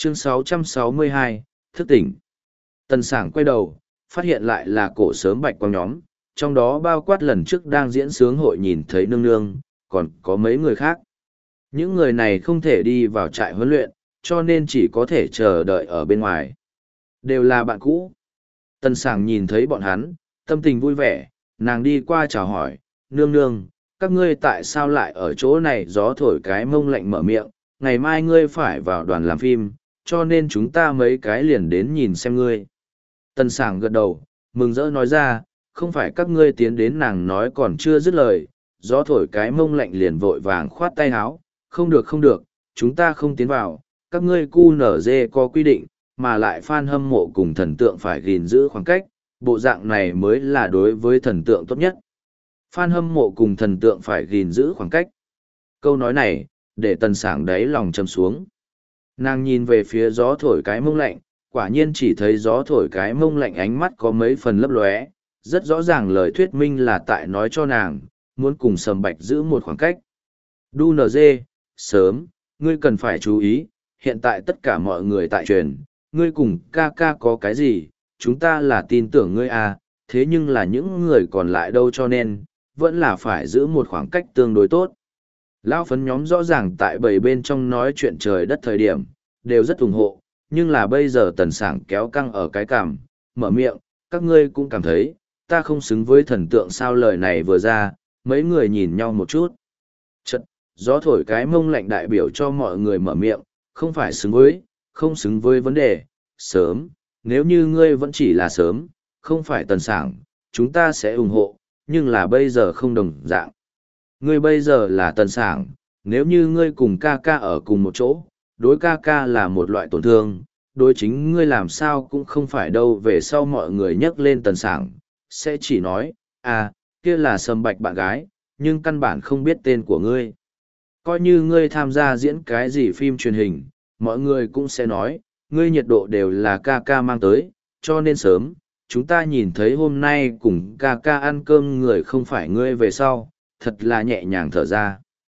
Chương 662, thức tỉnh. Tần Sảng quay đầu, phát hiện lại là cổ sớm bạch quang nhóm, trong đó bao quát lần trước đang diễn sướng hội nhìn thấy nương nương, còn có mấy người khác. Những người này không thể đi vào trại huấn luyện, cho nên chỉ có thể chờ đợi ở bên ngoài. Đều là bạn cũ. Tần Sảng nhìn thấy bọn hắn, tâm tình vui vẻ, nàng đi qua chào hỏi, nương nương, các ngươi tại sao lại ở chỗ này? Gió thổi cái mông lạnh mở miệng, ngày mai ngươi phải vào đoàn làm phim, cho nên chúng ta mấy cái liền đến nhìn xem ngươi. Tần Sảng gật đầu, mừng rỡ nói ra, không phải các ngươi tiến đến. Nàng nói còn chưa dứt lời, gió thổi cái mông lạnh liền vội vàng khoát tay háo, không được không được, chúng ta không tiến vào, các ngươi QNZ có quy định, mà lại fan hâm mộ cùng thần tượng phải gìn giữ khoảng cách, bộ dạng này mới là đối với thần tượng tốt nhất. Fan hâm mộ cùng thần tượng phải gìn giữ khoảng cách. Câu nói này, để Tần Sảng đáy lòng châm xuống. Nàng nhìn về phía gió thổi cái mông lạnh, quả nhiên chỉ thấy gió thổi cái mông lạnh ánh mắt có mấy phần lấp lóe, rất rõ ràng lời thuyết minh là tại nói cho nàng, muốn cùng Sầm Bạch giữ một khoảng cách. Đu NG, sớm, ngươi cần phải chú ý, hiện tại tất cả mọi người tại truyền, ngươi cùng ca ca có cái gì, chúng ta là tin tưởng ngươi à, thế nhưng là những người còn lại đâu, cho nên, vẫn là phải giữ một khoảng cách tương đối tốt. Lão phấn nhóm rõ ràng tại bầy bên trong nói chuyện trời đất thời điểm, đều rất ủng hộ, nhưng là bây giờ Tần Sảng kéo căng ở cái cằm, mở miệng, các ngươi cũng cảm thấy, ta không xứng với thần tượng sao? Lời này vừa ra, mấy người nhìn nhau một chút. Chật, gió thổi cái mông lạnh đại biểu cho mọi người mở miệng, không phải xứng với, không xứng với vấn đề, sớm, nếu như ngươi vẫn chỉ là sớm, không phải Tần Sảng, chúng ta sẽ ủng hộ, nhưng là bây giờ không đồng dạng. Ngươi bây giờ là Tần Sảng, nếu như ngươi cùng ca ca ở cùng một chỗ, đối ca ca là một loại tổn thương, đối chính ngươi làm sao cũng không phải đâu. Về sau mọi người nhắc lên Tần Sảng, sẽ chỉ nói, à, kia là Sầm Bạch bạn gái, nhưng căn bản không biết tên của ngươi. Coi như ngươi tham gia diễn cái gì phim truyền hình, mọi người cũng sẽ nói, ngươi nhiệt độ đều là ca ca mang tới, cho nên sớm, chúng ta nhìn thấy hôm nay cùng ca ca ăn cơm người không phải ngươi. Về sau, thật là nhẹ nhàng thở ra.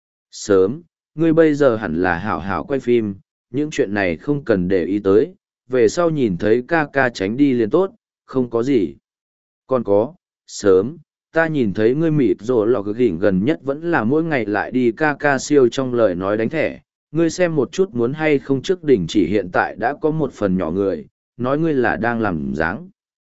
Sớm, ngươi bây giờ hẳn là hảo hảo quay phim, những chuyện này không cần để ý tới, về sau nhìn thấy ca ca tránh đi liền tốt, không có gì. Còn có, sớm, ta nhìn thấy ngươi mịt rồi lò cực gỉnh gần nhất vẫn là mỗi ngày lại đi ca ca siêu trong lời nói đánh thẻ, ngươi xem một chút muốn hay không. Trước đỉnh chỉ hiện tại đã có một phần nhỏ người, nói ngươi là đang làm dáng.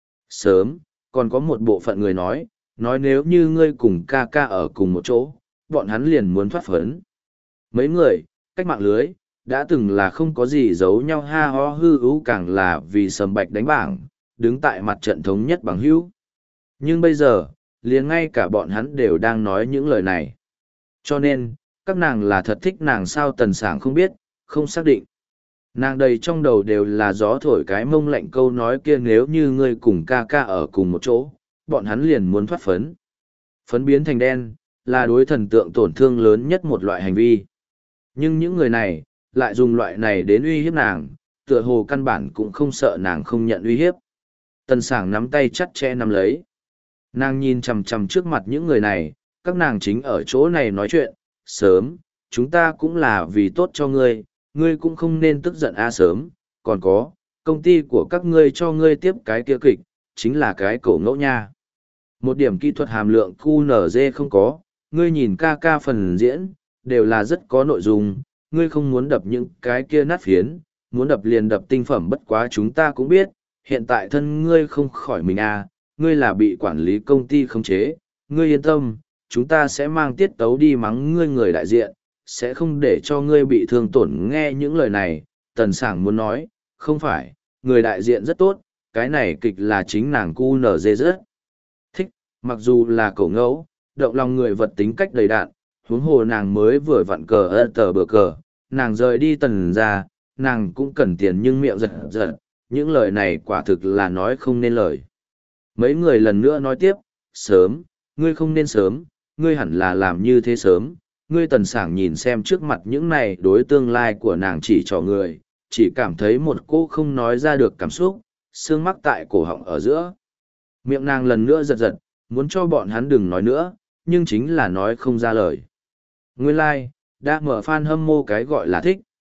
Sớm, còn có một bộ phận người nói nếu như ngươi cùng ca ca ở cùng một chỗ, bọn hắn liền muốn thoát phấn. Mấy người, cách mạng lưới, đã từng là không có gì giấu nhau, ha ho hư ưu, càng là vì Sầm Bạch đánh bảng, đứng tại mặt trận thống nhất bằng hữu. Nhưng bây giờ, liền ngay cả bọn hắn đều đang nói những lời này. Cho nên, các nàng là thật thích nàng sao? Tần Sảng không biết, không xác định. Nàng đầy trong đầu đều là gió thổi cái mông lạnh câu nói kia, nếu như ngươi cùng ca ca ở cùng một chỗ, bọn hắn liền muốn thoát phấn. Phấn biến thành đen, là đối thần tượng tổn thương lớn nhất một loại hành vi. Nhưng những người này, lại dùng loại này đến uy hiếp nàng, tựa hồ căn bản cũng không sợ nàng không nhận uy hiếp. Tần Sảng nắm tay chặt chẽ nắm lấy. Nàng nhìn chằm chằm trước mặt những người này, các nàng chính ở chỗ này nói chuyện, sớm, chúng ta cũng là vì tốt cho ngươi, ngươi cũng không nên tức giận a. Sớm, còn có, công ty của các ngươi cho ngươi tiếp cái kia kịch, chính là cái cổ ngẫu nha. Một điểm kỹ thuật hàm lượng QNZ không có, ngươi nhìn ca ca phần diễn, đều là rất có nội dung, ngươi không muốn đập những cái kia nát phiến, muốn đập liền đập tinh phẩm. Bất quá chúng ta cũng biết, hiện tại thân ngươi không khỏi mình à, ngươi là bị quản lý công ty khống chế, ngươi yên tâm, chúng ta sẽ mang tiết tấu đi mắng ngươi người đại diện, sẽ không để cho ngươi bị thương tổn. Nghe những lời này, Tần Sảng muốn nói, không phải, người đại diện rất tốt, cái này kịch là chính nàng QNZ rất thích, mặc dù là cổ ngẫu, động lòng người vật tính cách đầy đạn, huống hồ nàng mới vừa vặn cờ tờ bờ cờ, nàng rời đi Tần ra, nàng cũng cần tiền nhưng miệng giật giật, những lời này quả thực là nói không nên lời. Mấy người lần nữa nói tiếp, sớm, ngươi không nên sớm, ngươi hẳn là làm như thế sớm. Ngươi Tần Sảng nhìn xem trước mặt những này đối tương lai của nàng chỉ cho người, chỉ cảm thấy một cô không nói ra được cảm xúc, sương mắc tại cổ họng ở giữa. Miệng nàng lần nữa giật giật, muốn cho bọn hắn đừng nói nữa, nhưng chính là nói không ra lời. Nguyên lai, đã mở fan hâm mộ cái gọi là thích,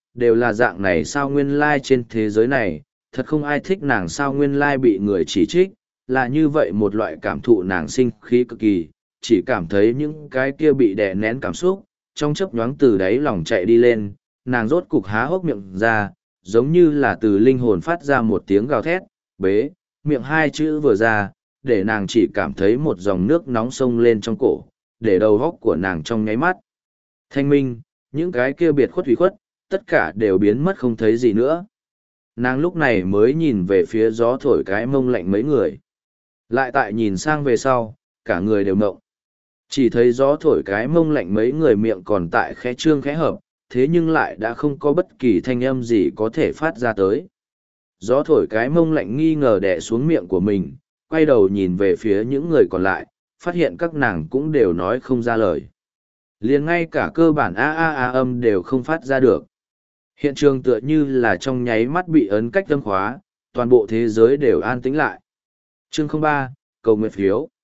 đều là dạng này sao nguyên lai trên thế giới này, thật không ai thích nàng sao nguyên lai bị người chỉ trích, là như vậy một loại cảm thụ nàng sinh khí cực kỳ, chỉ cảm thấy những cái kia bị đè nén cảm xúc, trong chớp nhoáng từ đáy lòng chạy đi lên, nàng rốt cục há hốc miệng ra, giống như là từ linh hồn phát ra một tiếng gào thét, bế, miệng hai chữ vừa ra, để nàng chỉ cảm thấy một dòng nước nóng sông lên trong cổ, để đầu góc của nàng trong nháy mắt. Thanh minh, những cái kia biệt khuất hủy khuất, tất cả đều biến mất không thấy gì nữa. Nàng lúc này mới nhìn về phía gió thổi cái mông lạnh mấy người. Lại tại nhìn sang về sau, cả người đều mộng. Chỉ thấy gió thổi cái mông lạnh mấy người miệng còn tại khẽ trương khẽ hợp, thế nhưng lại đã không có bất kỳ thanh âm gì có thể phát ra tới. Gió thổi cái mông lạnh nghi ngờ đè xuống miệng của mình, quay đầu nhìn về phía những người còn lại, phát hiện các nàng cũng đều nói không ra lời. Liền ngay cả cơ bản a âm đều không phát ra được. Hiện trường tựa như là trong nháy mắt bị ấn cách âm khóa, toàn bộ thế giới đều an tĩnh lại. Chương 03, cầu nguyện phiếu.